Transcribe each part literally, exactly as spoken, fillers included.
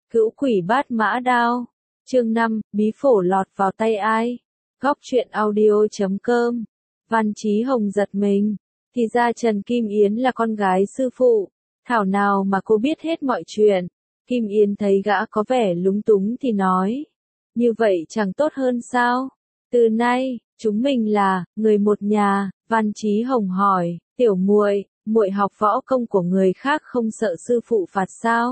Cữu quỷ bát mã đao. Chương năm, bí phổ lọt vào tay ai? Góc truyện audio chấm com. Văn Chí Hồng giật mình. Thì ra Trần Kim Yến là con gái sư phụ. Thảo nào mà cô biết hết mọi chuyện. Kim Yến thấy gã có vẻ lúng túng thì nói. Như vậy chẳng tốt hơn sao? Từ nay, chúng mình là người một nhà. Văn Chí Hồng hỏi, tiểu muội, muội học võ công của người khác không sợ sư phụ phạt sao?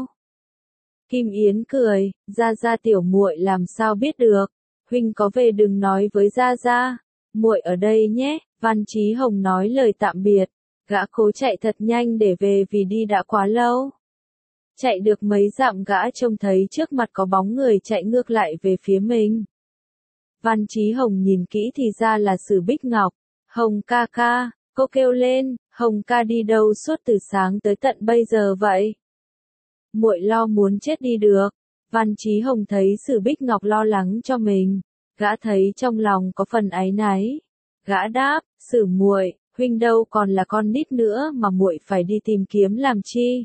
Kim Yến cười, gia gia tiểu muội làm sao biết được, huynh có về đừng nói với gia gia, muội ở đây nhé. Văn Chí Hồng nói lời tạm biệt, gã cố chạy thật nhanh để về vì đi đã quá lâu. Chạy được mấy dặm gã trông thấy trước mặt có bóng người chạy ngược lại về phía mình. Văn Chí Hồng nhìn kỹ thì ra là Sử Bích Ngọc. Hồng ca ca, cô kêu lên, Hồng ca đi đâu suốt từ sáng tới tận bây giờ vậy? Muội lo muốn chết đi được. Văn Chí Hồng thấy Sử Bích Ngọc lo lắng cho mình, gã thấy trong lòng có phần áy náy. Gã đáp, Sử muội, huynh đâu còn là con nít nữa mà muội phải đi tìm kiếm làm chi?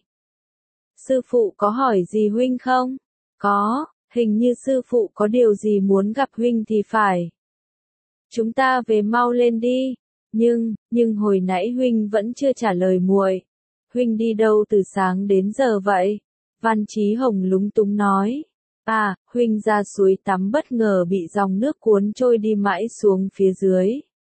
Sư phụ có hỏi gì huynh không? Có, hình như sư phụ có điều gì muốn gặp huynh thì phải. Chúng ta về mau lên đi. Nhưng, nhưng hồi nãy huynh vẫn chưa trả lời muội. Huynh đi đâu từ sáng đến giờ vậy? Văn Chí Hồng lúng túng nói. À, huynh ra suối tắm bất ngờ bị dòng nước cuốn trôi đi mãi xuống phía dưới.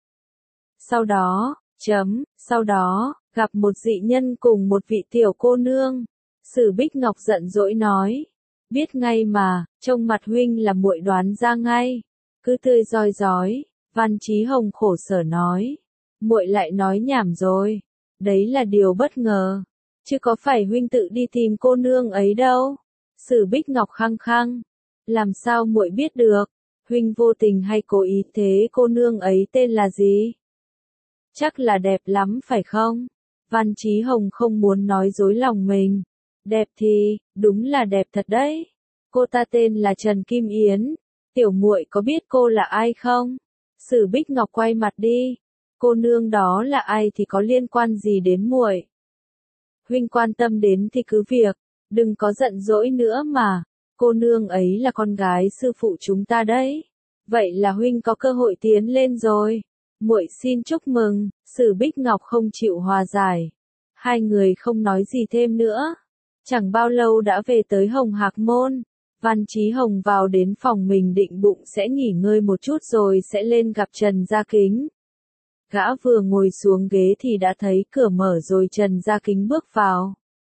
Sau đó, chấm, sau đó, gặp một dị nhân cùng một vị tiểu cô nương. Sử Bích Ngọc giận dỗi nói. Biết ngay mà, trông mặt huynh là muội đoán ra ngay. Cứ tươi rói rói. Văn Chí Hồng khổ sở nói. Muội lại nói nhảm rồi. Đấy là điều bất ngờ. Chứ có phải huynh tự đi tìm cô nương ấy đâu. Sử Bích Ngọc khăng khăng. Làm sao muội biết được? Huynh vô tình hay cố ý thế cô nương ấy tên là gì? Chắc là đẹp lắm phải không? Văn Chí Hồng không muốn nói dối lòng mình. Đẹp thì, đúng là đẹp thật đấy. Cô ta tên là Trần Kim Yến. Tiểu muội có biết cô là ai không? Sử Bích Ngọc quay mặt đi. Cô nương đó là ai thì có liên quan gì đến muội? Huynh quan tâm đến thì cứ việc, đừng có giận dỗi nữa mà. Cô nương ấy là con gái sư phụ chúng ta đấy. Vậy là huynh có cơ hội tiến lên rồi. Muội xin chúc mừng. Sử Bích Ngọc không chịu hòa giải. Hai người không nói gì thêm nữa. Chẳng bao lâu đã về tới Hồng Hạc Môn. Văn Chí Hồng vào đến phòng mình định bụng sẽ nghỉ ngơi một chút rồi sẽ lên gặp Trần Gia Kính. Gã vừa ngồi xuống ghế thì đã thấy cửa mở rồi Trần Gia Kính bước vào.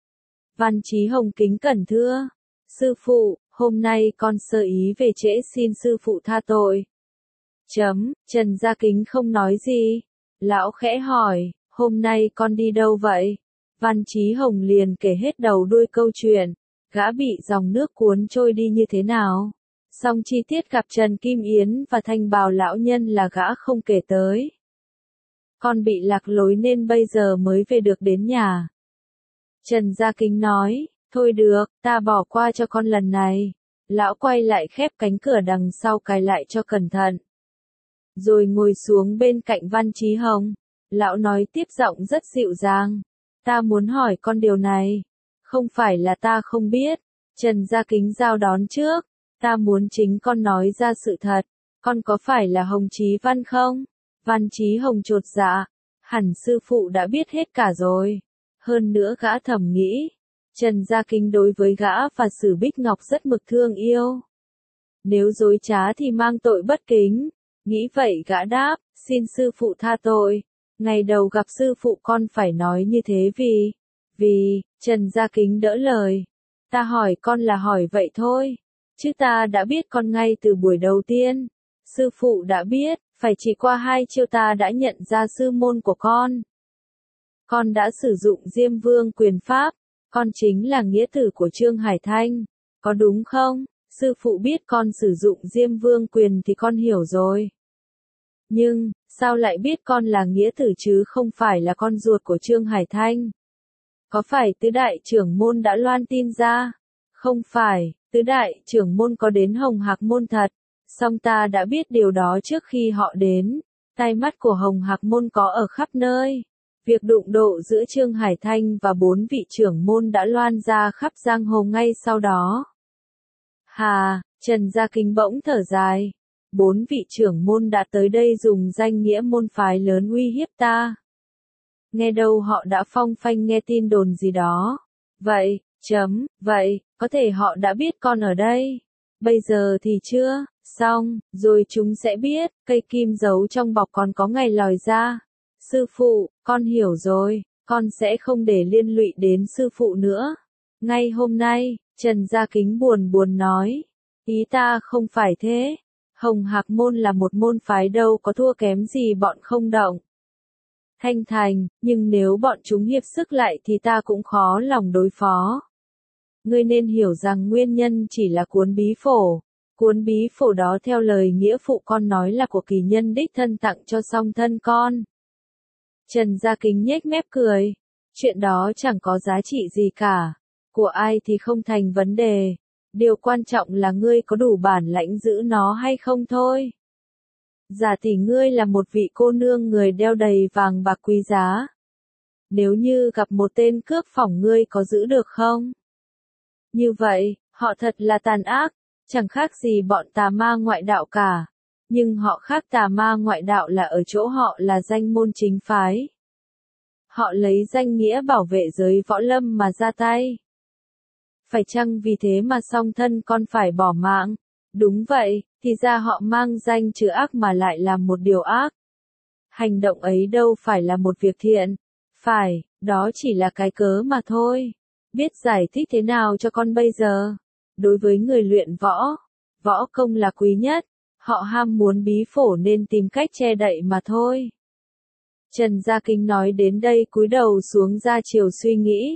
Văn Chí Hồng kính cẩn thưa. Sư phụ, hôm nay con sơ ý về trễ xin sư phụ tha tội. Chấm, Trần Gia Kính không nói gì. Lão khẽ hỏi, hôm nay con đi đâu vậy? Văn Chí Hồng liền kể hết đầu đuôi câu chuyện. Gã bị dòng nước cuốn trôi đi như thế nào? Xong chi tiết gặp Trần Kim Yến và Thanh Bào lão nhân là gã không kể tới. Con bị lạc lối nên bây giờ mới về được đến nhà. Trần Gia Kính nói, thôi được, ta bỏ qua cho con lần này. Lão quay lại khép cánh cửa đằng sau cài lại cho cẩn thận. Rồi ngồi xuống bên cạnh Văn Chí Hồng. Lão nói tiếp giọng rất dịu dàng. Ta muốn hỏi con điều này. Không phải là ta không biết. Trần Gia Kính giao đón trước. Ta muốn chính con nói ra sự thật. Con có phải là Hồng Chí Văn không? Văn Chí Hồng chột dạ. Hẳn sư phụ đã biết hết cả rồi. Hơn nữa gã thầm nghĩ. Trần Gia Kính đối với gã và Sử Bích Ngọc rất mực thương yêu. Nếu dối trá thì mang tội bất kính. Nghĩ vậy gã đáp, xin sư phụ tha tội. Ngày đầu gặp sư phụ con phải nói như thế vì... Vì, Trần Gia Kính đỡ lời. Ta hỏi con là hỏi vậy thôi. Chứ ta đã biết con ngay từ buổi đầu tiên. Sư phụ đã biết, phải chỉ qua hai chiêu ta đã nhận ra sư môn của con. Con đã sử dụng Diêm Vương quyền pháp. Con chính là nghĩa tử của Trương Hải Thanh. Có đúng không? Sư phụ biết con sử dụng Diêm Vương quyền thì con hiểu rồi. Nhưng, sao lại biết con là nghĩa tử chứ không phải là con ruột của Trương Hải Thanh? Có phải tứ đại trưởng môn đã loan tin ra? Không phải, tứ đại trưởng môn có đến Hồng Hạc Môn thật. Song ta đã biết điều đó trước khi họ đến. Tai mắt của Hồng Hạc Môn có ở khắp nơi. Việc đụng độ giữa Trương Hải Thanh và bốn vị trưởng môn đã loan ra khắp giang hồ ngay sau đó. Hà, Trần Gia Kính bỗng thở dài. Bốn vị trưởng môn đã tới đây dùng danh nghĩa môn phái lớn uy hiếp ta. Nghe đâu họ đã phong phanh nghe tin đồn gì đó. Vậy, chấm, vậy, có thể họ đã biết con ở đây. Bây giờ thì chưa, xong, rồi chúng sẽ biết, cây kim giấu trong bọc còn có ngày lòi ra. Sư phụ, con hiểu rồi, con sẽ không để liên lụy đến sư phụ nữa. Ngay hôm nay, Trần Gia Kính buồn buồn nói. Ý ta không phải thế. Hồng Hạc môn là một môn phái đâu có thua kém gì bọn không động. Thanh Thành, nhưng nếu bọn chúng hiệp sức lại thì ta cũng khó lòng đối phó. Ngươi nên hiểu rằng nguyên nhân chỉ là cuốn bí phổ. Cuốn bí phổ đó theo lời nghĩa phụ con nói là của kỳ nhân đích thân tặng cho song thân con. Trần Gia Kính nhếch mép cười. Chuyện đó chẳng có giá trị gì cả. Của ai thì không thành vấn đề. Điều quan trọng là ngươi có đủ bản lãnh giữ nó hay không thôi. Giả tỷ ngươi là một vị cô nương người đeo đầy vàng bạc quý giá. Nếu như gặp một tên cướp phỏng ngươi có giữ được không? Như vậy, họ thật là tàn ác, chẳng khác gì bọn tà ma ngoại đạo cả. Nhưng họ khác tà ma ngoại đạo là ở chỗ họ là danh môn chính phái. Họ lấy danh nghĩa bảo vệ giới võ lâm mà ra tay. Phải chăng vì thế mà song thân con phải bỏ mạng? Đúng vậy, thì ra họ mang danh trừ ác mà lại làm một điều ác. Hành động ấy đâu phải là một việc thiện. Phải, đó chỉ là cái cớ mà thôi. Biết giải thích thế nào cho con bây giờ? Đối với người luyện võ, võ công là quý nhất. Họ ham muốn bí phổ nên tìm cách che đậy mà thôi. Trần Gia Kính nói đến đây cúi đầu xuống ra chiều suy nghĩ.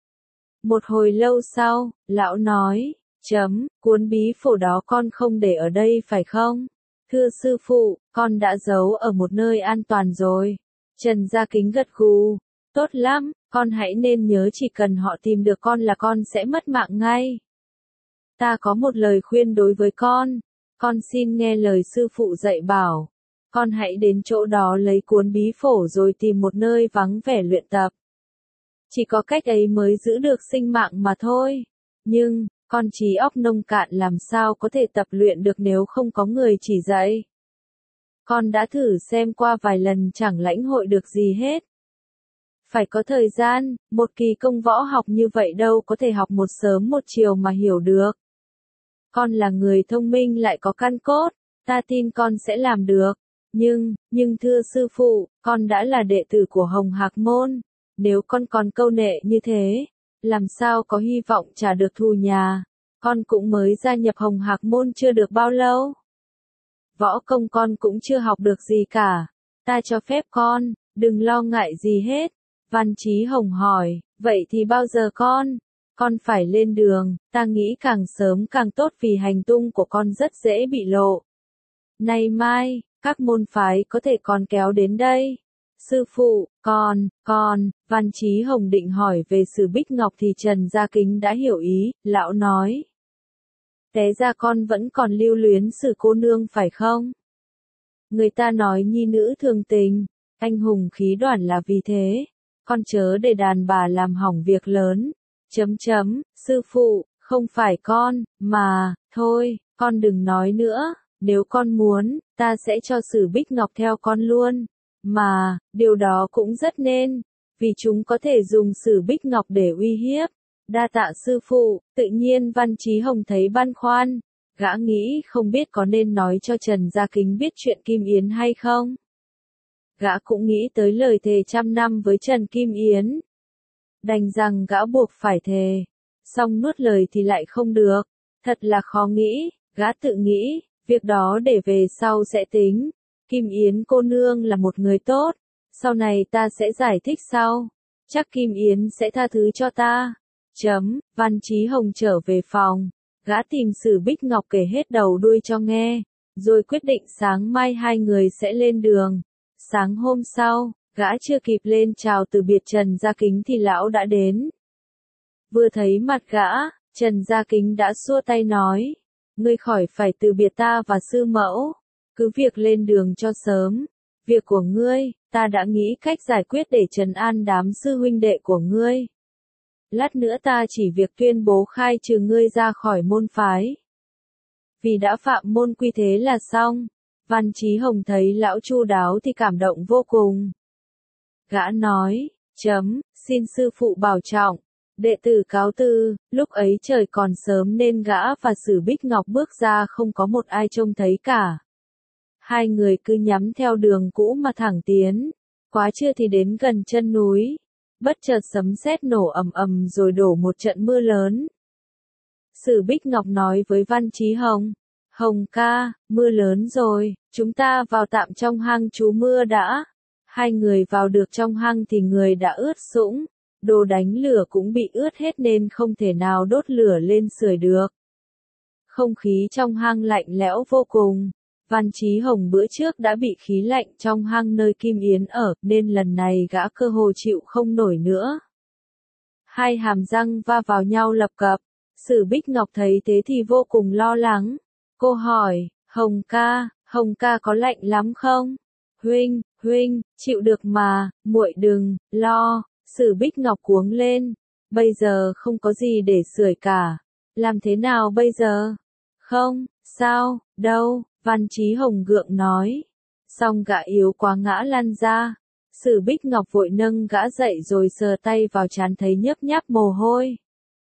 Một hồi lâu sau, lão nói, chấm, cuốn bí phổ đó con không để ở đây phải không? Thưa sư phụ, con đã giấu ở một nơi an toàn rồi. Trần Gia Kính gật gù, tốt lắm, con hãy nên nhớ chỉ cần họ tìm được con là con sẽ mất mạng ngay. Ta có một lời khuyên đối với con, con xin nghe lời sư phụ dạy bảo. Con hãy đến chỗ đó lấy cuốn bí phổ rồi tìm một nơi vắng vẻ luyện tập. Chỉ có cách ấy mới giữ được sinh mạng mà thôi. Nhưng, con trí óc nông cạn làm sao có thể tập luyện được nếu không có người chỉ dạy. Con đã thử xem qua vài lần chẳng lãnh hội được gì hết. Phải có thời gian, một kỳ công võ học như vậy đâu có thể học một sớm một chiều mà hiểu được. Con là người thông minh lại có căn cốt, ta tin con sẽ làm được. Nhưng, nhưng thưa sư phụ, con đã là đệ tử của Hồng Hạc môn. Nếu con còn câu nệ như thế, làm sao có hy vọng trả được thù nhà? Con cũng mới gia nhập Hồng Hạc môn chưa được bao lâu. Võ công con cũng chưa học được gì cả. Ta cho phép con, đừng lo ngại gì hết. Văn Chí Hồng hỏi, vậy thì bao giờ con? Con phải lên đường, ta nghĩ càng sớm càng tốt vì hành tung của con rất dễ bị lộ. Nay mai, các môn phái có thể còn kéo đến đây. Sư phụ, con, con, Văn Chí Hồng định hỏi về Sử Bích Ngọc thì Trần Gia Kính đã hiểu ý, lão nói. Té ra con vẫn còn lưu luyến Sử cô nương phải không? Người ta nói nhi nữ thường tình, anh hùng khí đoản là vì thế. Con chớ để đàn bà làm hỏng việc lớn. Chấm chấm, sư phụ, không phải con, mà, thôi, con đừng nói nữa. Nếu con muốn, ta sẽ cho Sử Bích Ngọc theo con luôn. Mà, điều đó cũng rất nên, vì chúng có thể dùng Sử Bích Ngọc để uy hiếp. Đa tạ sư phụ, tự nhiên Văn Chí Hồng thấy băn khoăn. Gã nghĩ không biết có nên nói cho Trần Gia Kính biết chuyện Kim Yến hay không. Gã cũng nghĩ tới lời thề trăm năm với Trần Kim Yến. Đành rằng gã buộc phải thề. Xong nuốt lời thì lại không được. Thật là khó nghĩ, gã tự nghĩ, việc đó để về sau sẽ tính. Kim Yến cô nương là một người tốt. Sau này ta sẽ giải thích sau. Chắc Kim Yến sẽ tha thứ cho ta. Chấm, Văn Chí Hồng trở về phòng. Gã tìm Sử Bích Ngọc kể hết đầu đuôi cho nghe. Rồi quyết định sáng mai hai người sẽ lên đường. Sáng hôm sau, gã chưa kịp lên chào từ biệt Trần Gia Kính thì lão đã đến. Vừa thấy mặt gã, Trần Gia Kính đã xua tay nói. Ngươi khỏi phải từ biệt ta và sư mẫu. Cứ việc lên đường cho sớm. Việc của ngươi, ta đã nghĩ cách giải quyết để trấn an đám sư huynh đệ của ngươi. Lát nữa ta chỉ việc tuyên bố khai trừ ngươi ra khỏi môn phái. Vì đã phạm môn quy thế là xong. Văn Chí Hồng thấy lão chu đáo thì cảm động vô cùng. Gã nói, chấm, xin sư phụ bảo trọng. Đệ tử cáo từ, lúc ấy trời còn sớm nên gã và Sử Bích Ngọc bước ra không có một ai trông thấy cả. Hai người cứ nhắm theo đường cũ mà thẳng tiến. Quá trưa thì đến gần chân núi. Bất chợt sấm sét nổ ầm ầm rồi đổ một trận mưa lớn. Sử Bích Ngọc nói với Văn Chí Hồng, Hồng ca, mưa lớn rồi, chúng ta vào tạm trong hang trú mưa đã. Hai người vào được trong hang thì người đã ướt sũng, đồ đánh lửa cũng bị ướt hết nên không thể nào đốt lửa lên sưởi được. Không khí trong hang lạnh lẽo vô cùng. Văn Chí Hồng bữa trước đã bị khí lạnh trong hang nơi Kim Yến ở, nên lần này gã cơ hồ chịu không nổi nữa. Hai hàm răng va vào nhau lập cập. Sử Bích Ngọc thấy thế thì vô cùng lo lắng. Cô hỏi, Hồng ca, Hồng ca có lạnh lắm không? Huynh, huynh, chịu được mà, muội đừng lo. Sử Bích Ngọc cuống lên. Bây giờ không có gì để sưởi cả. Làm thế nào bây giờ? Không, sao, đâu, Văn Chí Hồng gượng nói. Xong gã yếu quá ngã lăn ra. Sử Bích Ngọc vội nâng gã dậy rồi sờ tay vào trán thấy nhấp nháp mồ hôi.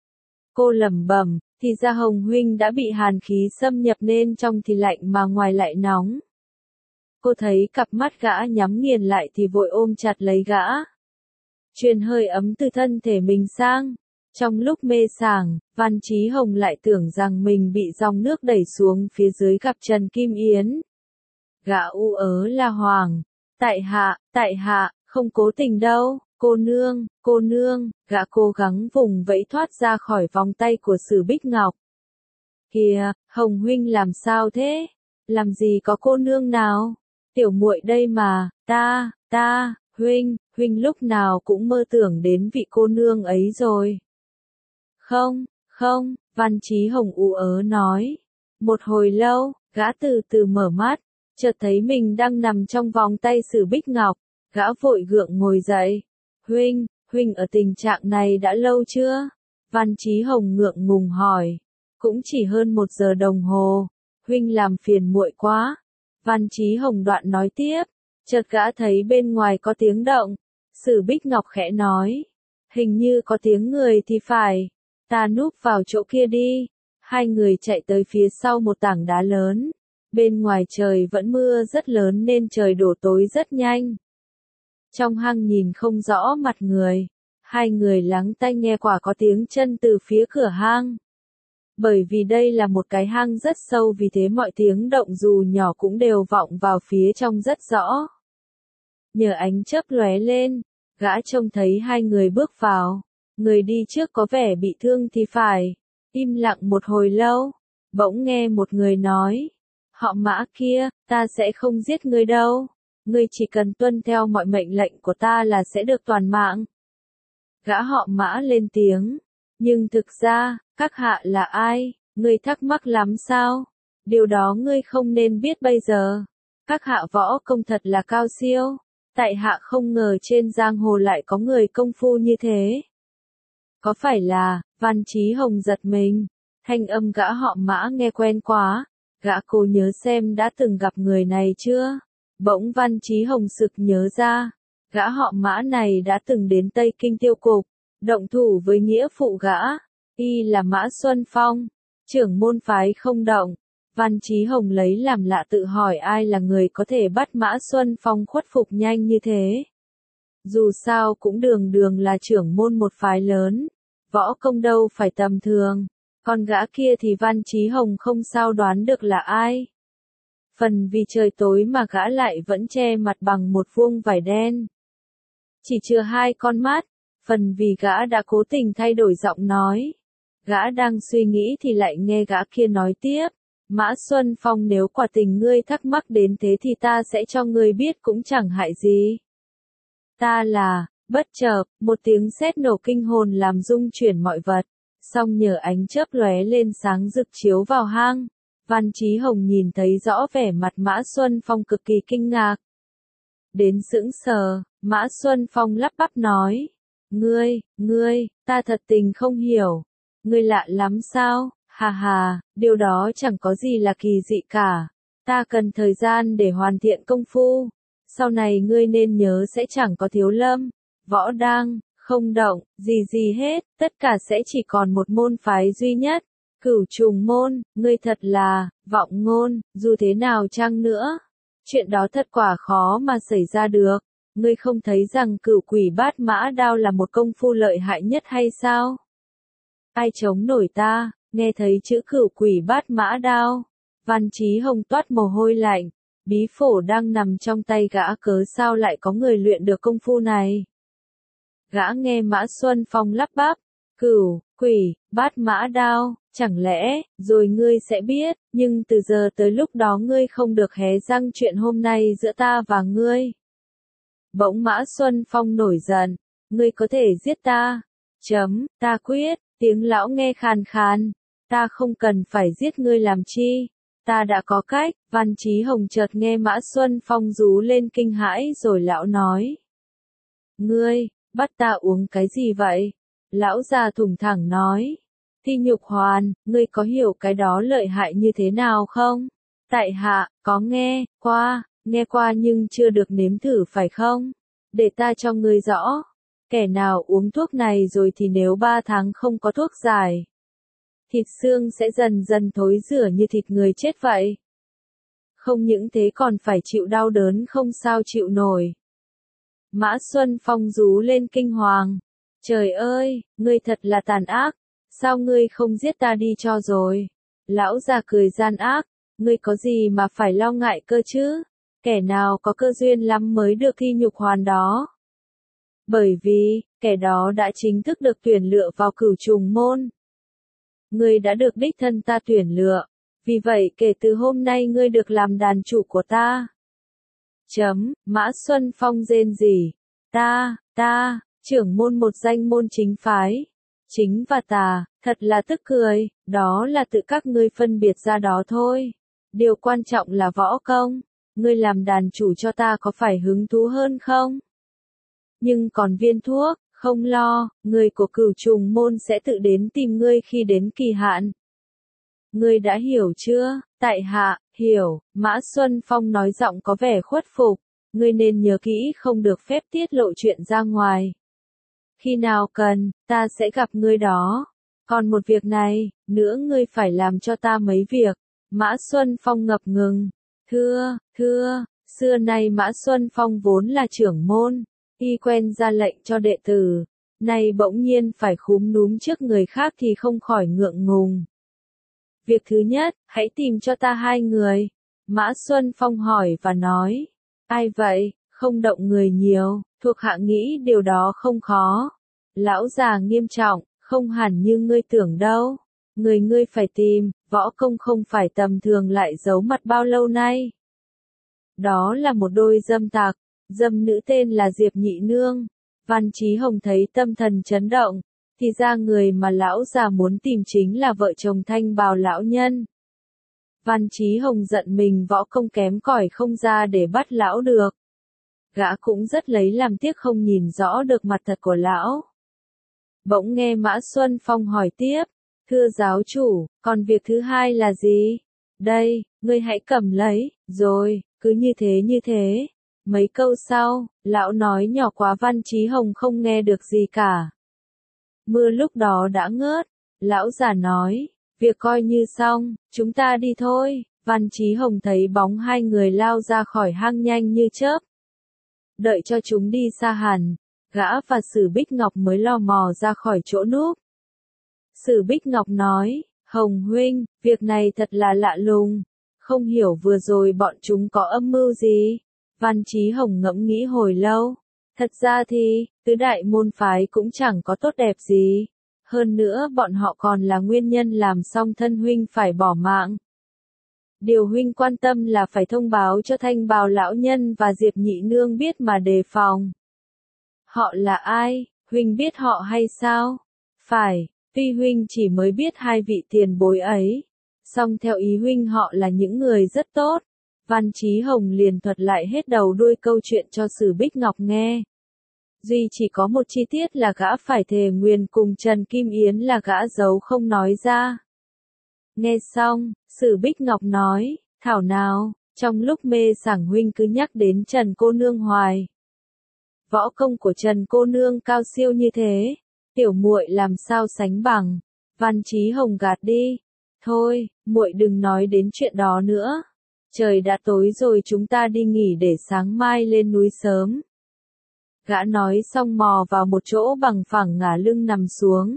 Cô lẩm bẩm, thì ra Hồng huynh đã bị hàn khí xâm nhập nên trong thì lạnh mà ngoài lại nóng. Cô thấy cặp mắt gã nhắm nghiền lại thì vội ôm chặt lấy gã. Truyền hơi ấm từ thân thể mình sang. Trong lúc mê sảng, Văn Chí Hồng lại tưởng rằng mình bị dòng nước đẩy xuống phía dưới gặp Trần Kim Yến. Gã u ớ la hoàng. Tại hạ, tại hạ, không cố tình đâu, cô nương, cô nương, gã cố gắng vùng vẫy thoát ra khỏi vòng tay của Sử Bích Ngọc. Kìa, Hồng huynh làm sao thế? Làm gì có cô nương nào? Tiểu muội đây mà, ta, ta, huynh, huynh lúc nào cũng mơ tưởng đến vị cô nương ấy rồi. Không, không, Văn Chí Hồng u ớ nói. Một hồi lâu, gã từ từ mở mắt, chợt thấy mình đang nằm trong vòng tay Sử Bích Ngọc, gã vội gượng ngồi dậy. Huynh, huynh ở tình trạng này đã lâu chưa? Văn Chí Hồng ngượng ngùng hỏi. Cũng chỉ hơn một giờ đồng hồ. Huynh làm phiền muội quá. Văn Chí Hồng đoạn nói tiếp. Chợt gã thấy bên ngoài có tiếng động. Sử Bích Ngọc khẽ nói. Hình như có tiếng người thì phải. Ta núp vào chỗ kia đi. Hai người chạy tới phía sau một tảng đá lớn. Bên ngoài trời vẫn mưa rất lớn nên trời đổ tối rất nhanh. Trong hang nhìn không rõ mặt người. Hai người lắng tai nghe quả có tiếng chân từ phía cửa hang. Bởi vì đây là một cái hang rất sâu vì thế mọi tiếng động dù nhỏ cũng đều vọng vào phía trong rất rõ. Nhờ ánh chớp lóe lên, gã trông thấy hai người bước vào. Người đi trước có vẻ bị thương thì phải. Im lặng một hồi lâu, bỗng nghe một người nói. Họ Mã kia, ta sẽ không giết ngươi đâu. Ngươi chỉ cần tuân theo mọi mệnh lệnh của ta là sẽ được toàn mạng. Gã họ Mã lên tiếng. Nhưng thực ra, các hạ là ai? Ngươi thắc mắc lắm sao? Điều đó ngươi không nên biết bây giờ. Các hạ võ công thật là cao siêu. Tại hạ không ngờ trên giang hồ lại có người công phu như thế. Có phải là, Văn Chí Hồng giật mình. Thanh âm gã họ Mã nghe quen quá. Gã cố nhớ xem đã từng gặp người này chưa? Bỗng Văn Chí Hồng sực nhớ ra. Gã họ Mã này đã từng đến Tây Kinh tiêu cục. Động thủ với nghĩa phụ gã. Y là Mã Xuân Phong. Trưởng môn phái không động. Văn Chí Hồng lấy làm lạ tự hỏi ai là người có thể bắt Mã Xuân Phong khuất phục nhanh như thế. Dù sao cũng đường đường là trưởng môn một phái lớn. Võ công đâu phải tầm thường. Còn gã kia thì Văn Chí Hồng không sao đoán được là ai. Phần vì trời tối mà gã lại vẫn che mặt bằng một vuông vải đen. Chỉ chừa hai con mắt. Phần vì gã đã cố tình thay đổi giọng nói. Gã đang suy nghĩ thì lại nghe gã kia nói tiếp. Mã Xuân Phong, nếu quả tình ngươi thắc mắc đến thế thì ta sẽ cho ngươi biết cũng chẳng hại gì. Ta là, bất chợt, một tiếng sét nổ kinh hồn làm rung chuyển mọi vật. Song nhờ ánh chớp lóe lên sáng rực chiếu vào hang. Văn Chí Hồng nhìn thấy rõ vẻ mặt Mã Xuân Phong cực kỳ kinh ngạc. Đến sững sờ, Mã Xuân Phong lắp bắp nói. Ngươi, ngươi, ta thật tình không hiểu. Ngươi lạ lắm sao? Hà hà, điều đó chẳng có gì là kỳ dị cả. Ta cần thời gian để hoàn thiện công phu. Sau này ngươi nên nhớ sẽ chẳng có Thiếu Lâm, Võ Đăng, Không Động, gì gì hết, tất cả sẽ chỉ còn một môn phái duy nhất. Cửu Trùng Môn, ngươi thật là, vọng ngôn, dù thế nào chăng nữa. Chuyện đó thật quả khó mà xảy ra được. Ngươi không thấy rằng Cửu Quỷ Bát Mã Đao là một công phu lợi hại nhất hay sao? Ai chống nổi ta? Nghe thấy chữ Cửu Quỷ Bát Mã Đao, Văn Chí Hồng toát mồ hôi lạnh. Bí phổ đang nằm trong tay gã, cớ sao lại có người luyện được công phu này? Gã nghe Mã Xuân Phong lắp bắp, Cửu Quỷ Bát Mã Đao, chẳng lẽ, rồi ngươi sẽ biết, nhưng từ giờ tới lúc đó ngươi không được hé răng chuyện hôm nay giữa ta và ngươi. Bỗng Mã Xuân Phong nổi giận, ngươi có thể giết ta. Chấm, ta quyết, tiếng lão nghe khàn khàn, ta không cần phải giết ngươi làm chi. Ta đã có cách. Văn Chí Hồng chợt nghe Mã Xuân Phong rú lên kinh hãi rồi lão nói. Ngươi, bắt ta uống cái gì vậy? Lão già thủng thẳng nói. Thi nhục hoàn, ngươi có hiểu cái đó lợi hại như thế nào không? Tại hạ, có nghe, qua, nghe qua nhưng chưa được nếm thử phải không? Để ta cho ngươi rõ. Kẻ nào uống thuốc này rồi thì nếu ba tháng không có thuốc giải, thịt xương sẽ dần dần thối rữa như thịt người chết vậy. Không những thế còn phải chịu đau đớn không sao chịu nổi. Mã Xuân Phong rú lên kinh hoàng. Trời ơi, ngươi thật là tàn ác. Sao ngươi không giết ta đi cho rồi? Lão già cười gian ác. Ngươi có gì mà phải lo ngại cơ chứ? Kẻ nào có cơ duyên lắm mới được thi nhục hoàn đó. Bởi vì, kẻ đó đã chính thức được tuyển lựa vào Cửu Trùng Môn. Ngươi đã được đích thân ta tuyển lựa. Vì vậy kể từ hôm nay ngươi được làm đàn chủ của ta. Chấm, Mã Xuân Phong rên rỉ. Ta, ta, trưởng môn một danh môn chính phái. Chính và tà, thật là tức cười, đó là tự các ngươi phân biệt ra đó thôi. Điều quan trọng là võ công. Ngươi làm đàn chủ cho ta có phải hứng thú hơn không? Nhưng còn viên thuốc, không lo, người của Cửu Trùng Môn sẽ tự đến tìm ngươi khi đến kỳ hạn. Ngươi đã hiểu chưa? Tại hạ, hiểu. Mã Xuân Phong nói giọng có vẻ khuất phục. Ngươi nên nhớ kỹ không được phép tiết lộ chuyện ra ngoài. Khi nào cần, ta sẽ gặp ngươi đó. Còn một việc này, nữa ngươi phải làm cho ta mấy việc. Mã Xuân Phong ngập ngừng. Thưa, thưa, xưa nay Mã Xuân Phong vốn là trưởng môn. Y quen ra lệnh cho đệ tử. Nay bỗng nhiên phải khúm núm trước người khác thì không khỏi ngượng ngùng. Việc thứ nhất, hãy tìm cho ta hai người. Mã Xuân Phong hỏi và nói. Ai vậy? Không động người nhiều, thuộc hạ nghĩ điều đó không khó. Lão già nghiêm trọng, không hẳn như ngươi tưởng đâu. Người ngươi phải tìm, võ công không phải tầm thường lại giấu mặt bao lâu nay. Đó là một đôi dâm tặc, dâm nữ tên là Diệp Nhị Nương. Văn Chí Hồng thấy tâm thần chấn động, thì ra người mà lão già muốn tìm chính là vợ chồng Thanh Bào lão nhân. Văn Chí Hồng giận mình võ công kém cỏi không ra để bắt lão được. Gã cũng rất lấy làm tiếc không nhìn rõ được mặt thật của lão. Bỗng nghe Mã Xuân Phong hỏi tiếp, thưa giáo chủ, còn việc thứ hai là gì? Đây, ngươi hãy cầm lấy, rồi, cứ như thế như thế. Mấy câu sau, lão nói nhỏ quá Văn Chí Hồng không nghe được gì cả. Mưa lúc đó đã ngớt, lão già nói, việc coi như xong, chúng ta đi thôi. Văn Chí Hồng thấy bóng hai người lao ra khỏi hang nhanh như chớp. Đợi cho chúng đi xa hẳn, gã và Sử Bích Ngọc mới lò mò ra khỏi chỗ núp. Sử Bích Ngọc nói, Hồng huynh, việc này thật là lạ lùng, không hiểu vừa rồi bọn chúng có âm mưu gì. Văn Chí Hồng ngẫm nghĩ hồi lâu. Thật ra thì, tứ đại môn phái cũng chẳng có tốt đẹp gì. Hơn nữa bọn họ còn là nguyên nhân làm Song Thân huynh phải bỏ mạng. Điều huynh quan tâm là phải thông báo cho Thanh Bào lão nhân và Diệp Nhị Nương biết mà đề phòng. Họ là ai? Huynh biết họ hay sao? Phải, tuy huynh chỉ mới biết hai vị tiền bối ấy. Song theo ý huynh họ là những người rất tốt. Văn Chí Hồng liền thuật lại hết đầu đuôi câu chuyện cho Sử Bích Ngọc nghe. Duy chỉ có một chi tiết là gã phải thề nguyền cùng Trần Kim Yến là gã giấu không nói ra. Nghe xong, Sử Bích Ngọc nói, thảo nào, trong lúc mê sảng huynh cứ nhắc đến Trần cô nương hoài. Võ công của Trần cô nương cao siêu như thế, tiểu muội làm sao sánh bằng. Văn Chí Hồng gạt đi. Thôi, muội đừng nói đến chuyện đó nữa. Trời đã tối rồi, chúng ta đi nghỉ để sáng mai lên núi sớm. Gã nói xong mò vào một chỗ bằng phẳng ngả lưng nằm xuống.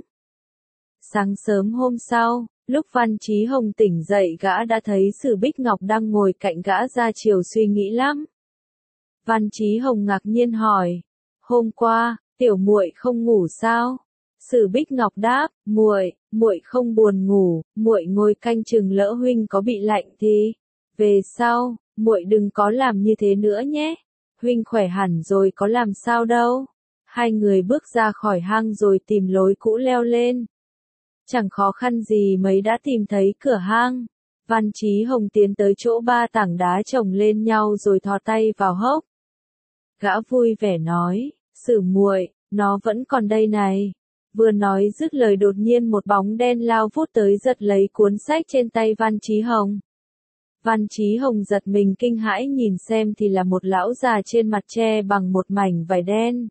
Sáng sớm hôm sau, lúc Văn Chí Hồng tỉnh dậy gã đã thấy Sử Bích Ngọc đang ngồi cạnh gã ra chiều suy nghĩ lắm. Văn Chí Hồng ngạc nhiên hỏi, hôm qua, tiểu muội không ngủ sao? Sử Bích Ngọc đáp, muội, muội không buồn ngủ, muội ngồi canh chừng lỡ huynh có bị lạnh thì, về sau, muội đừng có làm như thế nữa nhé. Huynh khỏe hẳn rồi có làm sao đâu. Hai người bước ra khỏi hang rồi tìm lối cũ leo lên. Chẳng khó khăn gì mấy đã tìm thấy cửa hang. Văn Chí Hồng tiến tới chỗ ba tảng đá chồng lên nhau rồi thò tay vào hốc. Gã vui vẻ nói, Sử muội, nó vẫn còn đây này. Vừa nói dứt lời đột nhiên một bóng đen lao vút tới giật lấy cuốn sách trên tay Văn Chí Hồng. Văn Chí Hồng giật mình kinh hãi nhìn xem thì là một lão già trên mặt che bằng một mảnh vải đen.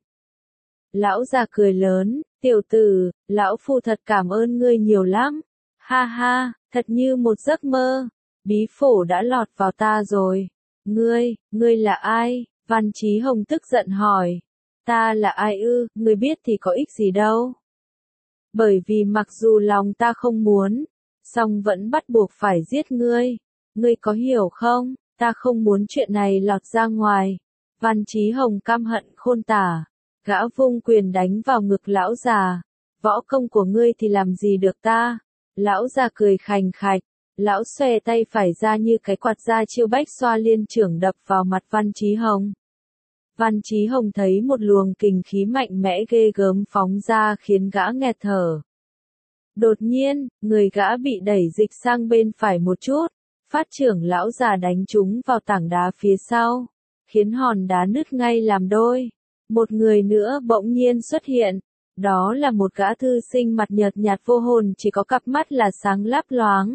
Lão già cười lớn, tiểu tử, lão phu thật cảm ơn ngươi nhiều lắm. Ha ha, thật như một giấc mơ. Bí phổ đã lọt vào ta rồi. Ngươi, ngươi là ai? Văn Chí Hồng tức giận hỏi. Ta là ai ư, ngươi biết thì có ích gì đâu. Bởi vì mặc dù lòng ta không muốn, song vẫn bắt buộc phải giết ngươi. Ngươi có hiểu không, ta không muốn chuyện này lọt ra ngoài. Văn Chí Hồng căm hận khôn tả. Gã vung quyền đánh vào ngực lão già. Võ công của ngươi thì làm gì được ta? Lão già cười khành khạch. Lão xòe tay phải ra như cái quạt ra chiêu bách xoa liên trưởng đập vào mặt Văn Chí Hồng. Văn Chí Hồng thấy một luồng kình khí mạnh mẽ ghê gớm phóng ra khiến gã nghẹt thở. Đột nhiên, người gã bị đẩy dịch sang bên phải một chút. Phát trưởng lão già đánh trúng vào tảng đá phía sau, khiến hòn đá nứt ngay làm đôi. Một người nữa bỗng nhiên xuất hiện, đó là một gã thư sinh mặt nhợt nhạt vô hồn chỉ có cặp mắt là sáng lấp loáng.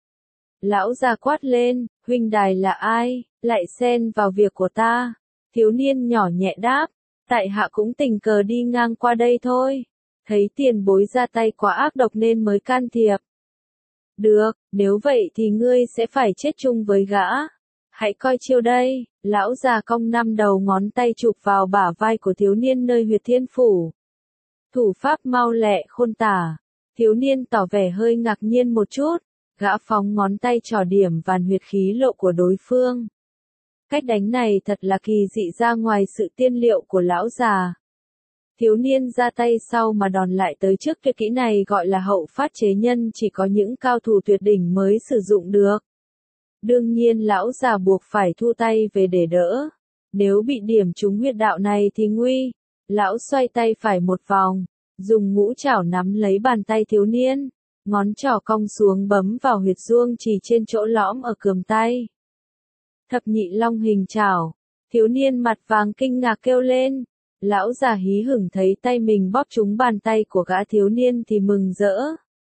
Lão già quát lên, huynh đài là ai, lại xen vào việc của ta? Thiếu niên nhỏ nhẹ đáp, tại hạ cũng tình cờ đi ngang qua đây thôi, thấy tiền bối ra tay quá ác độc nên mới can thiệp. Được, nếu vậy thì ngươi sẽ phải chết chung với gã. Hãy coi chiêu đây, lão già cong năm đầu ngón tay chụp vào bả vai của thiếu niên nơi huyệt thiên phủ. Thủ pháp mau lẹ khôn tả, thiếu niên tỏ vẻ hơi ngạc nhiên một chút, gã phóng ngón tay trỏ điểm vào huyệt khí lộ của đối phương. Cách đánh này thật là kỳ dị ra ngoài sự tiên liệu của lão già. Thiếu niên ra tay sau mà đòn lại tới trước, tuyệt kỹ này gọi là hậu phát chế nhân, chỉ có những cao thủ tuyệt đỉnh mới sử dụng được. Đương nhiên lão già buộc phải thu tay về để đỡ. Nếu bị điểm trúng huyệt đạo này thì nguy. Lão xoay tay phải một vòng, dùng ngũ chảo nắm lấy bàn tay thiếu niên, ngón trỏ cong xuống bấm vào huyệt ruông chỉ trên chỗ lõm ở cườm tay. Thập nhị long hình chảo, thiếu niên mặt vàng kinh ngạc kêu lên. Lão già hí hửng thấy tay mình bóp trúng bàn tay của gã thiếu niên thì mừng rỡ.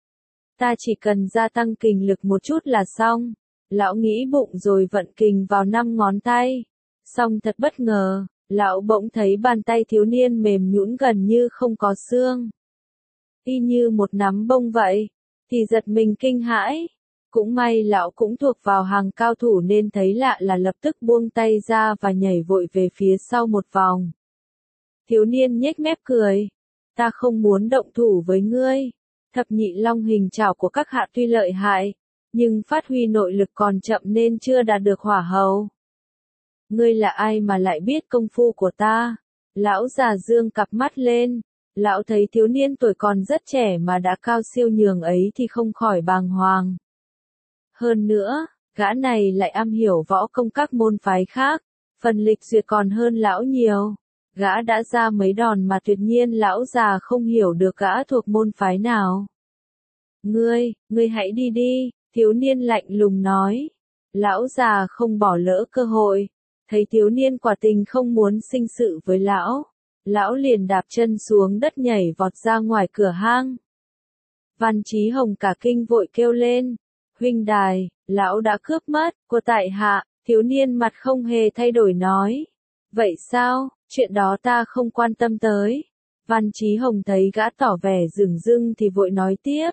Ta chỉ cần gia tăng kình lực một chút là xong. Lão nghĩ bụng rồi vận kình vào năm ngón tay. Xong thật bất ngờ, lão bỗng thấy bàn tay thiếu niên mềm nhũn gần như không có xương. Y như một nắm bông vậy, thì giật mình kinh hãi. Cũng may lão cũng thuộc vào hàng cao thủ nên thấy lạ là lập tức buông tay ra và nhảy vội về phía sau một vòng. Thiếu niên nhếch mép cười. Ta không muốn động thủ với ngươi. Thập nhị long hình chảo của các hạ tuy lợi hại, nhưng phát huy nội lực còn chậm nên chưa đạt được hỏa hầu. Ngươi là ai mà lại biết công phu của ta? Lão già dương cặp mắt lên. Lão thấy thiếu niên tuổi còn rất trẻ mà đã cao siêu nhường ấy thì không khỏi bàng hoàng. Hơn nữa, gã này lại am hiểu võ công các môn phái khác, phần lịch duyệt còn hơn lão nhiều. Gã đã ra mấy đòn mà tuyệt nhiên lão già không hiểu được gã thuộc môn phái nào. Ngươi, ngươi hãy đi đi, thiếu niên lạnh lùng nói. Lão già không bỏ lỡ cơ hội, thấy thiếu niên quả tình không muốn sinh sự với lão. Lão liền đạp chân xuống đất nhảy vọt ra ngoài cửa hang. Văn Chí Hồng cả kinh vội kêu lên. Huynh đài, lão đã cướp mất của tại hạ, thiếu niên mặt không hề thay đổi nói. Vậy sao, chuyện đó ta không quan tâm tới. Văn Chí Hồng thấy gã tỏ vẻ dửng dưng thì vội nói tiếp.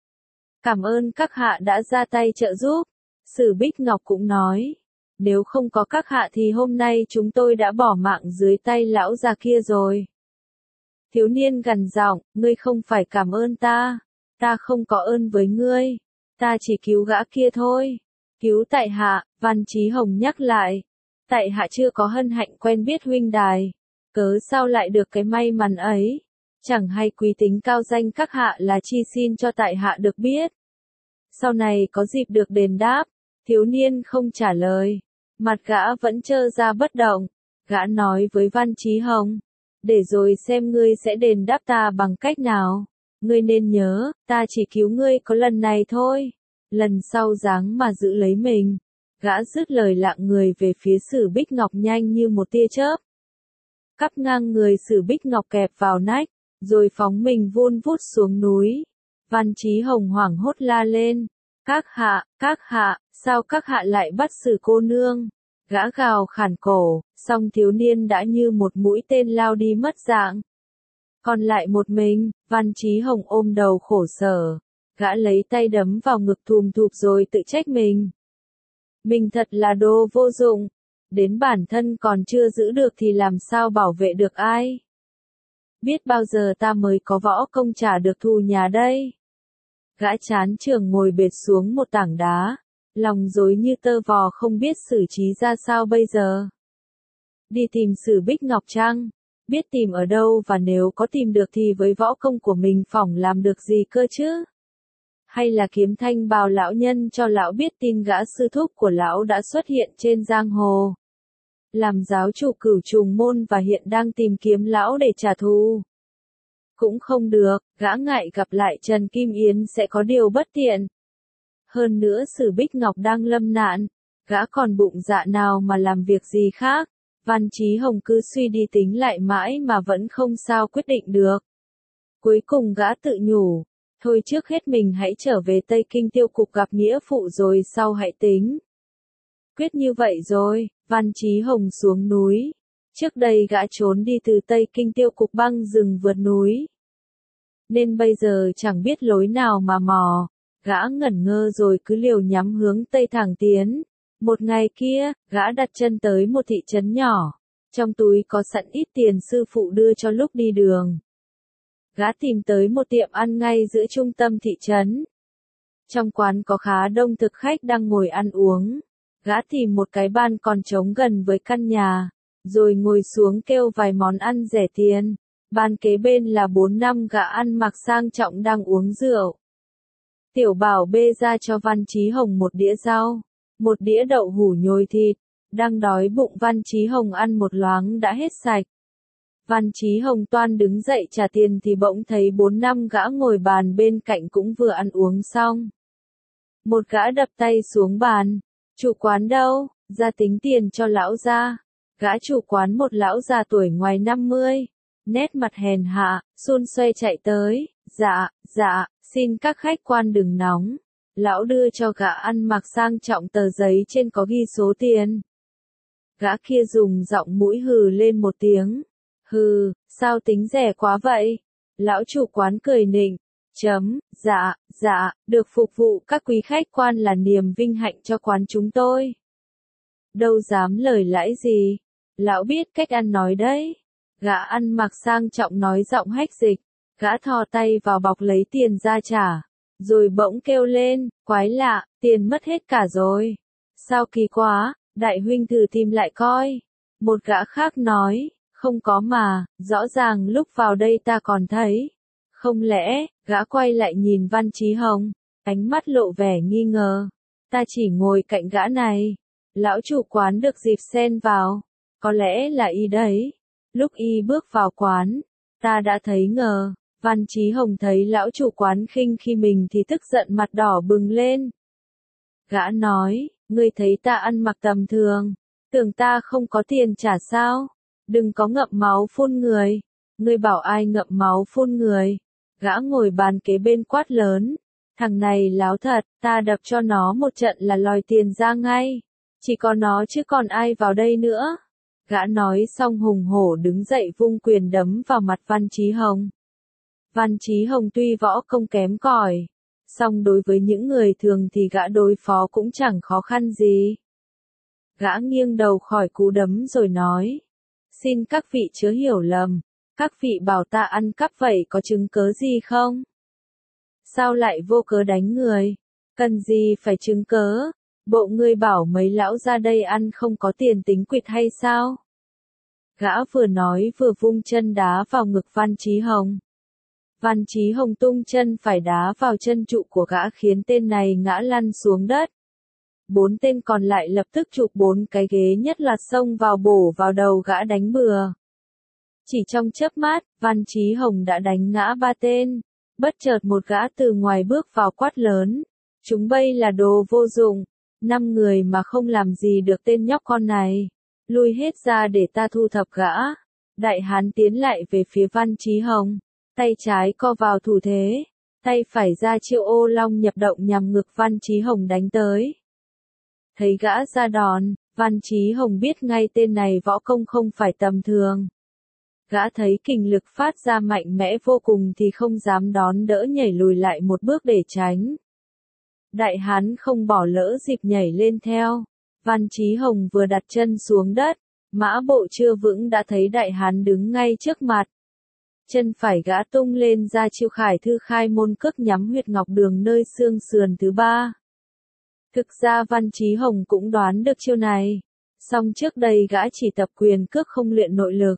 Cảm ơn các hạ đã ra tay trợ giúp. Sử Bích Ngọc cũng nói. Nếu không có các hạ thì hôm nay chúng tôi đã bỏ mạng dưới tay lão già kia rồi. Thiếu niên gằn giọng, ngươi không phải cảm ơn ta. Ta không có ơn với ngươi. Ta chỉ cứu gã kia thôi. Cứu tại hạ, Văn Chí Hồng nhắc lại. Tại hạ chưa có hân hạnh quen biết huynh đài. Cớ sao lại được cái may mắn ấy? Chẳng hay quý tính cao danh các hạ là chi xin cho tại hạ được biết. Sau này có dịp được đền đáp. Thiếu niên không trả lời. Mặt gã vẫn trơ ra bất động. Gã nói với Văn Chí Hồng. Để rồi xem ngươi sẽ đền đáp ta bằng cách nào. Ngươi nên nhớ, ta chỉ cứu ngươi có lần này thôi. Lần sau dáng mà giữ lấy mình. Gã dứt lời lạng người về phía Sử Bích Ngọc nhanh như một tia chớp. Cắp ngang người Sử Bích Ngọc kẹp vào nách, rồi phóng mình vun vút xuống núi. Văn Chí Hồng hoảng hốt la lên. Các hạ, các hạ, sao các hạ lại bắt Sử cô nương? Gã gào khản cổ, song thiếu niên đã như một mũi tên lao đi mất dạng. Còn lại một mình, Văn Chí Hồng ôm đầu khổ sở. Gã lấy tay đấm vào ngực thùm thụp rồi tự trách mình. Mình thật là đồ vô dụng. Đến bản thân còn chưa giữ được thì làm sao bảo vệ được ai? Biết bao giờ ta mới có võ công trả được thù nhà đây? Gã chán trường ngồi bệt xuống một tảng đá. Lòng rối như tơ vò không biết xử trí ra sao bây giờ. Đi tìm Sử Bích Ngọc chăng? Biết tìm ở đâu và nếu có tìm được thì với võ công của mình phỏng làm được gì cơ chứ? Hay là kiếm thanh bào lão nhân cho lão biết tin gã sư thúc của lão đã xuất hiện trên giang hồ. Làm giáo chủ Cửu Trùng Môn và hiện đang tìm kiếm lão để trả thù. Cũng không được, gã ngại gặp lại Trần Kim Yến sẽ có điều bất tiện. Hơn nữa Sử Bích Ngọc đang lâm nạn, gã còn bụng dạ nào mà làm việc gì khác. Văn Chí Hồng cứ suy đi tính lại mãi mà vẫn không sao quyết định được. Cuối cùng gã tự nhủ, thôi trước hết mình hãy trở về Tây Kinh tiêu cục gặp nghĩa phụ rồi sau hãy tính. Quyết như vậy rồi, Văn Chí Hồng xuống núi. Trước đây gã trốn đi từ Tây Kinh tiêu cục băng rừng vượt núi. Nên bây giờ chẳng biết lối nào mà mò. Gã ngẩn ngơ rồi cứ liều nhắm hướng Tây thẳng tiến. Một ngày kia, gã đặt chân tới một thị trấn nhỏ. Trong túi có sẵn ít tiền sư phụ đưa cho lúc đi đường. Gã tìm tới một tiệm ăn ngay giữa trung tâm thị trấn. Trong quán có khá đông thực khách đang ngồi ăn uống. Gã tìm một cái bàn còn trống gần với căn nhà. Rồi ngồi xuống kêu vài món ăn rẻ tiền. Bàn kế bên là bốn năm gã ăn mặc sang trọng đang uống rượu. Tiểu Bảo bê ra cho Văn Chí Hồng một đĩa rau, một đĩa đậu hủ nhồi thịt. Đang đói bụng Văn Chí Hồng ăn một loáng đã hết sạch. Văn Chí Hồng toan đứng dậy trả tiền thì bỗng thấy bốn năm gã ngồi bàn bên cạnh cũng vừa ăn uống xong. Một gã đập tay xuống bàn. Chủ quán đâu, ra tính tiền cho lão gia. Gã chủ quán một lão già tuổi ngoài năm mươi. Nét mặt hèn hạ, xun xoe chạy tới. Dạ, dạ, xin các khách quan đừng nóng. Lão đưa cho gã ăn mặc sang trọng tờ giấy trên có ghi số tiền. Gã kia dùng giọng mũi hừ lên một tiếng. Hừ, sao tính rẻ quá vậy? Lão chủ quán cười nịnh. Chấm, dạ, dạ, được phục vụ các quý khách quan là niềm vinh hạnh cho quán chúng tôi. Đâu dám lời lãi gì. Lão biết cách ăn nói đấy. Gã ăn mặc sang trọng nói giọng hách dịch. Gã thò tay vào bọc lấy tiền ra trả. Rồi bỗng kêu lên, quái lạ, tiền mất hết cả rồi. Sao kỳ quá, đại huynh thử tìm lại coi. Một gã khác nói, không có mà, rõ ràng lúc vào đây ta còn thấy. Không lẽ, gã quay lại nhìn Văn Chí Hồng, ánh mắt lộ vẻ nghi ngờ. Ta chỉ ngồi cạnh gã này. Lão chủ quán được dịp xen vào. Có lẽ là y đấy. Lúc y bước vào quán, ta đã thấy ngờ. Văn Chí Hồng thấy lão chủ quán khinh khi mình thì tức giận mặt đỏ bừng lên. Gã nói, ngươi thấy ta ăn mặc tầm thường, tưởng ta không có tiền trả sao? Đừng có ngậm máu phun người. Ngươi bảo ai ngậm máu phun người? Gã ngồi bàn kế bên quát lớn. Thằng này láo thật, ta đập cho nó một trận là lòi tiền ra ngay. Chỉ có nó chứ còn ai vào đây nữa. Gã nói xong hùng hổ đứng dậy vung quyền đấm vào mặt Văn Chí Hồng. Văn Chí Hồng tuy võ công kém cỏi, song đối với những người thường thì gã đối phó cũng chẳng khó khăn gì. Gã nghiêng đầu khỏi cú đấm rồi nói, xin các vị chớ hiểu lầm, các vị bảo ta ăn cắp vậy có chứng cớ gì không? Sao lại vô cớ đánh người? Cần gì phải chứng cớ? Bộ ngươi bảo mấy lão ra đây ăn không có tiền tính quỵt hay sao? Gã vừa nói vừa vung chân đá vào ngực Văn Chí Hồng. Văn Chí Hồng tung chân phải đá vào chân trụ của gã khiến tên này ngã lăn xuống đất. Bốn tên còn lại lập tức chụp bốn cái ghế nhất loạt xông vào bổ vào đầu gã đánh bừa. Chỉ trong chớp mắt, Văn Chí Hồng đã đánh ngã ba tên. Bất chợt một gã từ ngoài bước vào quát lớn. Chúng bây là đồ vô dụng. Năm người mà không làm gì được tên nhóc con này. Lui hết ra để ta thu thập gã. Đại hán tiến lại về phía Văn Chí Hồng. Tay trái co vào thủ thế. Tay phải ra chiêu ô long nhập động nhằm ngực Văn Chí Hồng đánh tới. Thấy gã ra đòn, Văn Chí Hồng biết ngay tên này võ công không phải tầm thường. Gã thấy kình lực phát ra mạnh mẽ vô cùng thì không dám đón đỡ nhảy lùi lại một bước để tránh. Đại hán không bỏ lỡ dịp nhảy lên theo. Văn Chí Hồng vừa đặt chân xuống đất, mã bộ chưa vững đã thấy đại hán đứng ngay trước mặt. Chân phải gã tung lên ra chiêu khải thư khai môn cước nhắm huyệt ngọc đường nơi xương sườn thứ ba. Thực ra Văn Chí Hồng cũng đoán được chiêu này, song trước đây gã chỉ tập quyền cước không luyện nội lực.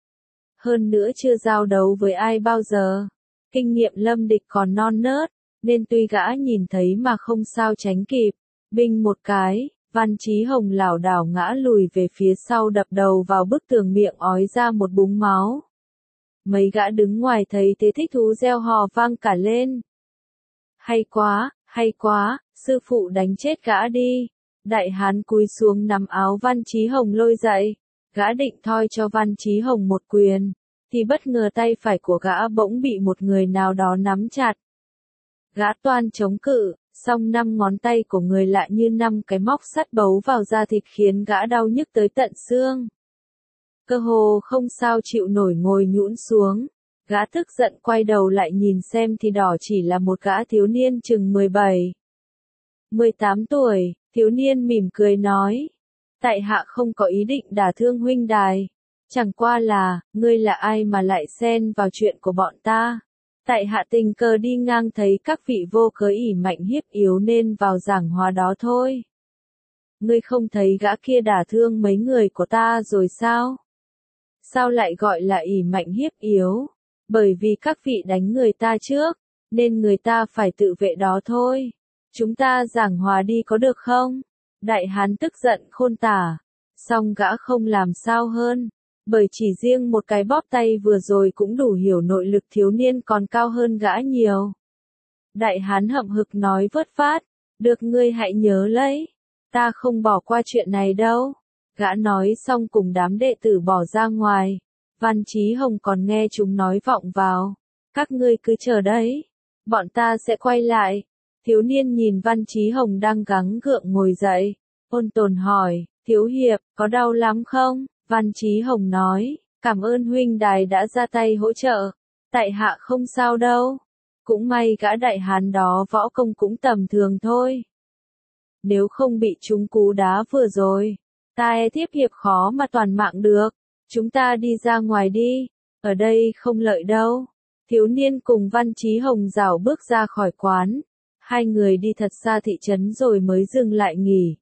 Hơn nữa chưa giao đấu với ai bao giờ, kinh nghiệm lâm địch còn non nớt, nên tuy gã nhìn thấy mà không sao tránh kịp, binh một cái, Văn Chí Hồng lảo đảo ngã lùi về phía sau đập đầu vào bức tường miệng ói ra một búng máu. Mấy gã đứng ngoài thấy thế thích thú reo hò vang cả lên. Hay quá, hay quá, sư phụ đánh chết gã đi. Đại hán cúi xuống nắm áo Văn Chí Hồng lôi dậy. Gã định thoi cho Văn Chí Hồng một quyền, thì bất ngờ tay phải của gã bỗng bị một người nào đó nắm chặt. Gã toan chống cự, song năm ngón tay của người lại như năm cái móc sắt bấu vào da thịt khiến gã đau nhức tới tận xương. Cơ hồ không sao chịu nổi ngồi nhũn xuống. Gã tức giận quay đầu lại nhìn xem thì đỏ chỉ là một gã thiếu niên chừng mười bảy, mười tám tuổi, thiếu niên mỉm cười nói. Tại hạ không có ý định đả thương huynh đài. Chẳng qua là, ngươi là ai mà lại xen vào chuyện của bọn ta. Tại hạ tình cờ đi ngang thấy các vị vô cớ ỷ mạnh hiếp yếu nên vào giảng hòa đó thôi. Ngươi không thấy gã kia đả thương mấy người của ta rồi sao? Sao lại gọi là ỷ mạnh hiếp yếu? Bởi vì các vị đánh người ta trước, nên người ta phải tự vệ đó thôi. Chúng ta giảng hòa đi có được không? Đại hán tức giận khôn tả, song gã không làm sao hơn, bởi chỉ riêng một cái bóp tay vừa rồi cũng đủ hiểu nội lực thiếu niên còn cao hơn gã nhiều. Đại hán hậm hực nói vớt phát, được ngươi hãy nhớ lấy, ta không bỏ qua chuyện này đâu. Gã nói xong cùng đám đệ tử bỏ ra ngoài, Văn Chí Hồng còn nghe chúng nói vọng vào, các ngươi cứ chờ đấy, bọn ta sẽ quay lại. Thiếu niên nhìn Văn Chí Hồng đang gắng gượng ngồi dậy, ôn tồn hỏi, thiếu hiệp, có đau lắm không? Văn Chí Hồng nói, cảm ơn huynh đài đã ra tay hỗ trợ, tại hạ không sao đâu, cũng may gã đại hán đó võ công cũng tầm thường thôi. Nếu không bị trúng cú đá vừa rồi, ta e tiếp hiệp khó mà toàn mạng được, chúng ta đi ra ngoài đi, ở đây không lợi đâu. Thiếu niên cùng Văn Chí Hồng rảo bước ra khỏi quán. Hai người đi thật xa thị trấn rồi mới dừng lại nghỉ.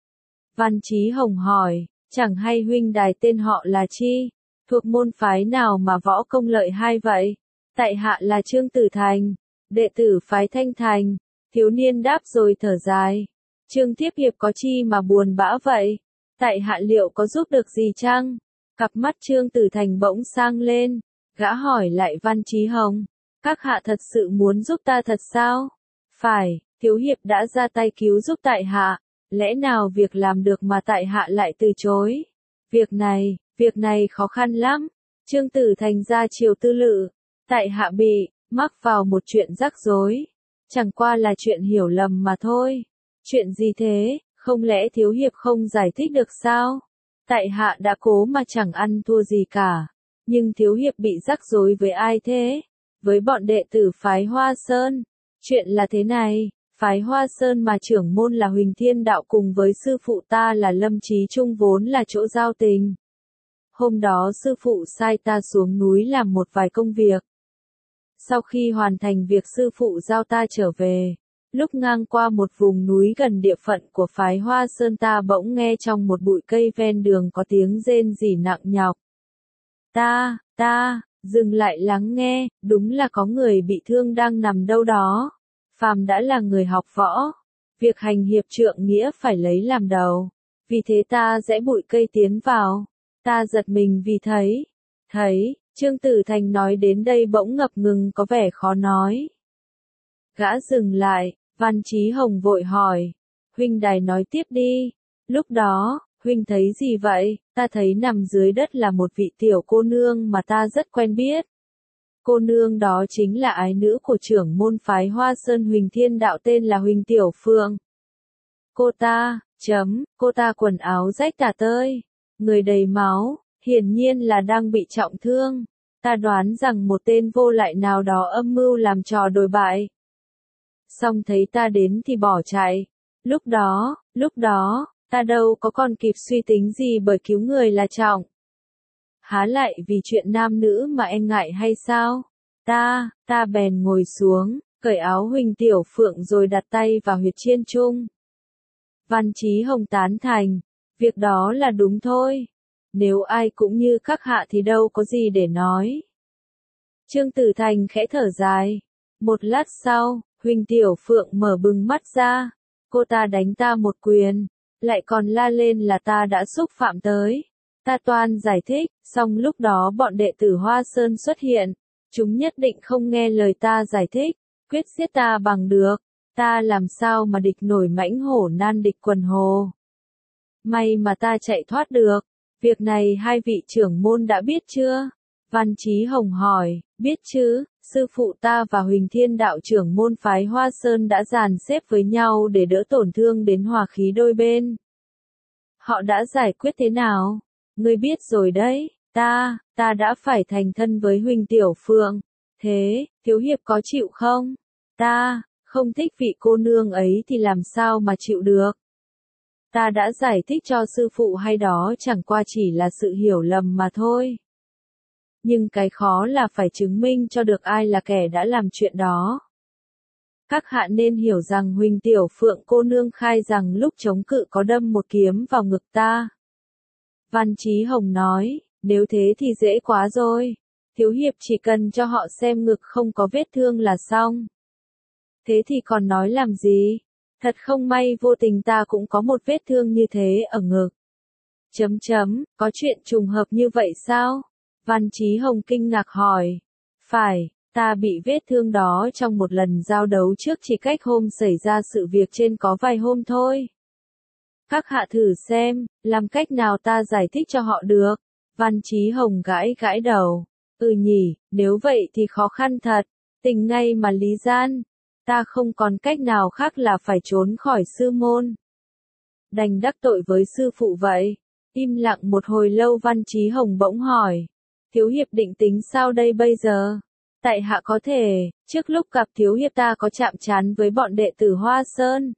Văn Chí Hồng hỏi, chẳng hay huynh đài tên họ là chi? Thuộc môn phái nào mà võ công lợi hai vậy? Tại hạ là Trương Tử Thành, đệ tử phái Thanh Thành. Thiếu niên đáp rồi thở dài. Trương Tiếp Hiệp có chi mà buồn bã vậy? Tại hạ liệu có giúp được gì chăng? Cặp mắt Trương Tử Thành bỗng sang lên. Gã hỏi lại Văn Chí Hồng, các hạ thật sự muốn giúp ta thật sao? Phải, thiếu hiệp đã ra tay cứu giúp tại hạ, lẽ nào việc làm được mà tại hạ lại từ chối? Việc này, việc này khó khăn lắm. Trương Tử Thành ra chiều tư lự, tại hạ bị mắc vào một chuyện rắc rối. Chẳng qua là chuyện hiểu lầm mà thôi. Chuyện gì thế, không lẽ thiếu hiệp không giải thích được sao? Tại hạ đã cố mà chẳng ăn thua gì cả. Nhưng thiếu hiệp bị rắc rối với ai thế? Với bọn đệ tử phái Hoa Sơn. Chuyện là thế này, phái Hoa Sơn mà trưởng môn là Huỳnh Thiên Đạo cùng với sư phụ ta là Lâm Chí Trung vốn là chỗ giao tình. Hôm đó sư phụ sai ta xuống núi làm một vài công việc. Sau khi hoàn thành việc sư phụ giao ta trở về, lúc ngang qua một vùng núi gần địa phận của phái Hoa Sơn ta bỗng nghe trong một bụi cây ven đường có tiếng rên rỉ nặng nhọc. Ta, ta, dừng lại lắng nghe, đúng là có người bị thương đang nằm đâu đó. Phàm đã là người học võ, việc hành hiệp trượng nghĩa phải lấy làm đầu. Vì thế ta rẽ bụi cây tiến vào. Ta giật mình vì thấy, thấy, Trương Tử Thành nói đến đây bỗng ngập ngừng có vẻ khó nói. Gã dừng lại, Văn Chí Hồng vội hỏi, huynh đài nói tiếp đi. Lúc đó, huynh thấy gì vậy? Ta thấy nằm dưới đất là một vị tiểu cô nương mà ta rất quen biết. Cô nương đó chính là ái nữ của trưởng môn phái Hoa Sơn Huỳnh Thiên Đạo tên là Huỳnh Tiểu Phượng. Cô ta, chấm, cô ta quần áo rách tả tơi, người đầy máu, hiển nhiên là đang bị trọng thương. Ta đoán rằng một tên vô lại nào đó âm mưu làm trò đồi bại. Xong thấy ta đến thì bỏ chạy. Lúc đó, lúc đó, ta đâu có còn kịp suy tính gì bởi cứu người là trọng. Há lại vì chuyện nam nữ mà em ngại hay sao? Ta, ta bèn ngồi xuống, cởi áo Huỳnh Tiểu Phượng rồi đặt tay vào huyệt chiên trung. Văn Chí Hồng tán thành, việc đó là đúng thôi. Nếu ai cũng như các hạ thì đâu có gì để nói. Trương Tử Thành khẽ thở dài. Một lát sau, Huỳnh Tiểu Phượng mở bừng mắt ra. Cô ta đánh ta một quyền, lại còn la lên là ta đã xúc phạm tới. Ta toan giải thích, xong lúc đó bọn đệ tử Hoa Sơn xuất hiện. Chúng nhất định không nghe lời ta giải thích, quyết giết ta bằng được. Ta làm sao mà địch nổi mãnh hổ nan địch quần hồ. May mà ta chạy thoát được. Việc này hai vị trưởng môn đã biết chưa? Văn Chí Hồng hỏi, biết chứ, sư phụ ta và Huỳnh Thiên Đạo trưởng môn phái Hoa Sơn đã dàn xếp với nhau để đỡ tổn thương đến hòa khí đôi bên. Họ đã giải quyết thế nào? Ngươi biết rồi đấy, ta, ta đã phải thành thân với Huỳnh Tiểu Phượng. Thế, thiếu hiệp có chịu không? Ta, không thích vị cô nương ấy thì làm sao mà chịu được? Ta đã giải thích cho sư phụ hay đó chẳng qua chỉ là sự hiểu lầm mà thôi. Nhưng cái khó là phải chứng minh cho được ai là kẻ đã làm chuyện đó. Các hạ nên hiểu rằng Huỳnh Tiểu Phượng cô nương khai rằng lúc chống cự có đâm một kiếm vào ngực ta. Văn Chí Hồng nói, nếu thế thì dễ quá rồi. Thiếu hiệp chỉ cần cho họ xem ngực không có vết thương là xong. Thế thì còn nói làm gì? Thật không may vô tình ta cũng có một vết thương như thế ở ngực. Chấm chấm, có chuyện trùng hợp như vậy sao? Văn Chí Hồng kinh ngạc hỏi. Phải, ta bị vết thương đó trong một lần giao đấu trước chỉ cách hôm xảy ra sự việc trên có vài hôm thôi. Các hạ thử xem, làm cách nào ta giải thích cho họ được? Văn Chí Hồng gãi gãi đầu. Ừ nhỉ, nếu vậy thì khó khăn thật. Tình ngay mà lý gian. Ta không còn cách nào khác là phải trốn khỏi sư môn. Đành đắc tội với sư phụ vậy. Im lặng một hồi lâu Văn Chí Hồng bỗng hỏi. Thiếu hiệp định tính sao đây bây giờ? Tại hạ có thể, trước lúc gặp thiếu hiệp ta có chạm trán với bọn đệ tử Hoa Sơn.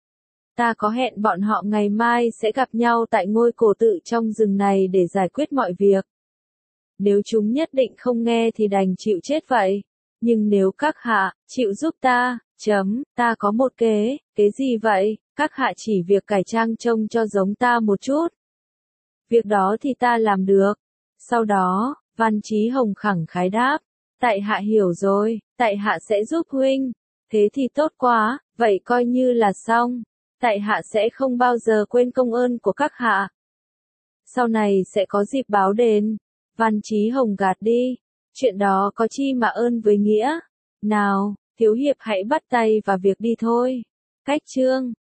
Ta có hẹn bọn họ ngày mai sẽ gặp nhau tại ngôi cổ tự trong rừng này để giải quyết mọi việc. Nếu chúng nhất định không nghe thì đành chịu chết vậy. Nhưng nếu các hạ, chịu giúp ta, chấm, ta có một kế, kế gì vậy? Các hạ chỉ việc cải trang trông cho giống ta một chút. Việc đó thì ta làm được. Sau đó, Văn Chí Hồng khẳng khái đáp. Tại hạ hiểu rồi, tại hạ sẽ giúp huynh. Thế thì tốt quá, vậy coi như là xong. Tại hạ sẽ không bao giờ quên công ơn của các hạ. Sau này sẽ có dịp báo đền. Văn Chí Hồng gạt đi. Chuyện đó có chi mà ơn với nghĩa. Nào, thiếu hiệp hãy bắt tay vào việc đi thôi. Cách chương